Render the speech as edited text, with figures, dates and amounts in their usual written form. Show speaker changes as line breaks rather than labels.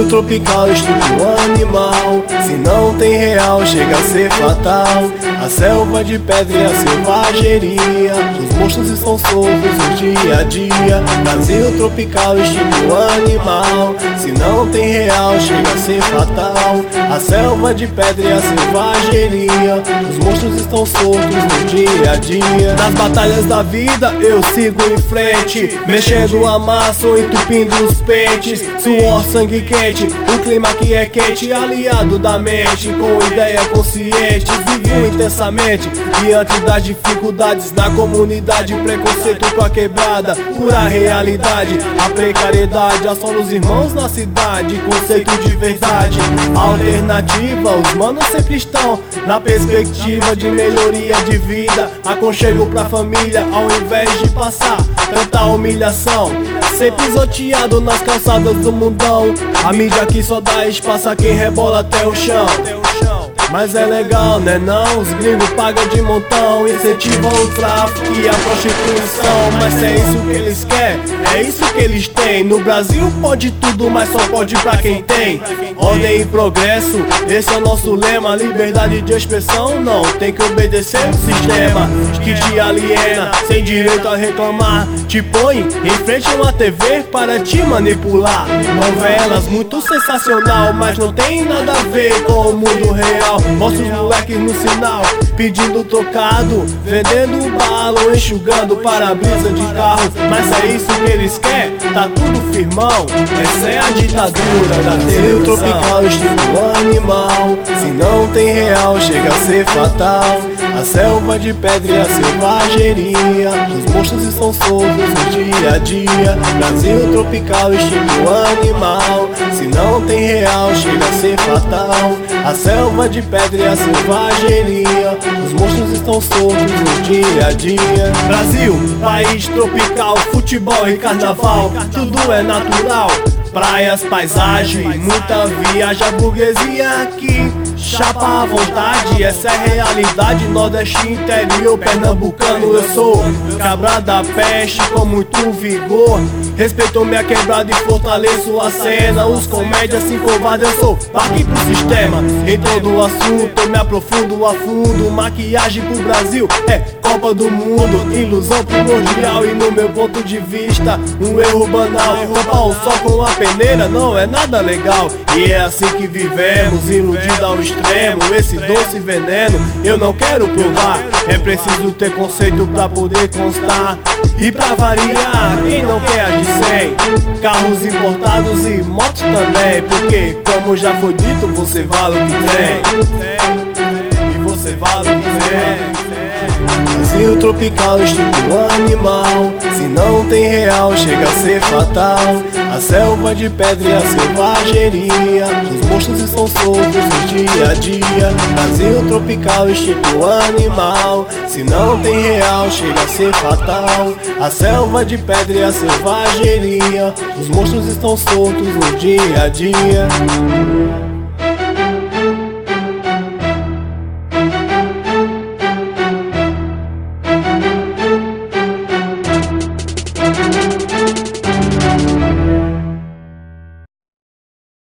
Brasil tropical, estúpido animal. Se não tem real, chega a ser fatal. A selva de pedra e a selvageria, os monstros estão soltos no dia a dia. Brasil tropical, estúpido animal. Se não tem real, chega a ser fatal. A selva de pedra e a selvageria, os monstros estão soltos no dia a dia. Nas batalhas da vida eu sigo em frente, mexendo a massa ou entupindo os pentes. Suor, sangue quente, o clima que é quente, aliado da mente, com ideia consciente. Vivo intensamente diante das dificuldades na comunidade, preconceito com a quebrada, pura realidade. A precariedade assola os irmãos na cidade, conceito de verdade, alternativa. Os manos sempre estão na perspectiva de melhoria de vida, aconchego pra família ao invés de passar tanta humilhação. Ser pisoteado nas calçadas do mundão, a mídia que só dá espaço a quem rebola até o chão. Mas é legal, né não? Os gringos pagam de montão, incentivam o tráfico e a prostituição. Mas se é isso que eles querem, é isso que eles têm. No Brasil pode tudo, mas só pode pra quem tem. Ordem e progresso, esse é o nosso lema. Liberdade de expressão, não, tem que obedecer o sistema que te aliena, sem direito a reclamar. Te põe em frente a uma TV para te manipular. Novelas muito sensacional, mas não tem nada a ver com o mundo real. Mostra os moleques no sinal, pedindo trocado, vendendo bala, enxugando para-brisa de carro. Mas é isso que eles querem, tá tudo firmão. Essa é a ditadura da televisão. Tropical, estilo animal. Se não tem real, chega a ser fatal. A selva de pedra e a selvageria, os monstros estão soltos no dia a dia. Brasil tropical, estilo animal. Se não tem real, chega a ser fatal. A selva de pedra e a selvageria, os monstros estão soltos no dia a dia. Brasil, país tropical, futebol e carnaval, tudo é natural. Praias, paisagem, muita viagem, a burguesia aqui chapa à vontade. Essa é a realidade, nordeste interior pernambucano. Eu sou cabra da peste com muito vigor, respeito minha quebrada e fortaleço a cena. Os comédias se encovardam, eu sou aqui pro sistema. Em todo o assunto eu me aprofundo a fundo. Maquiagem pro Brasil é Copa do Mundo, ilusão primordial. E no meu ponto de vista, um erro banal. Roubar o sol com a peneira não é nada legal. E é assim que vivemos, iludido ao extremo. Esse doce veneno eu não quero provar. É preciso ter conceito pra poder constar. E pra variar, quem não quer a de 100? Carros importados e motos também, porque como já foi dito, você vale o que tem. E você vale o que tem. Brasil tropical, estilo animal. Se não tem real, chega a ser fatal. A selva de pedra e a selvageria, os monstros estão soltos no dia a dia. Brasil tropical, estilo animal. Se não tem real, chega a ser fatal. A selva de pedra e a selvageria, os monstros estão soltos no dia a dia.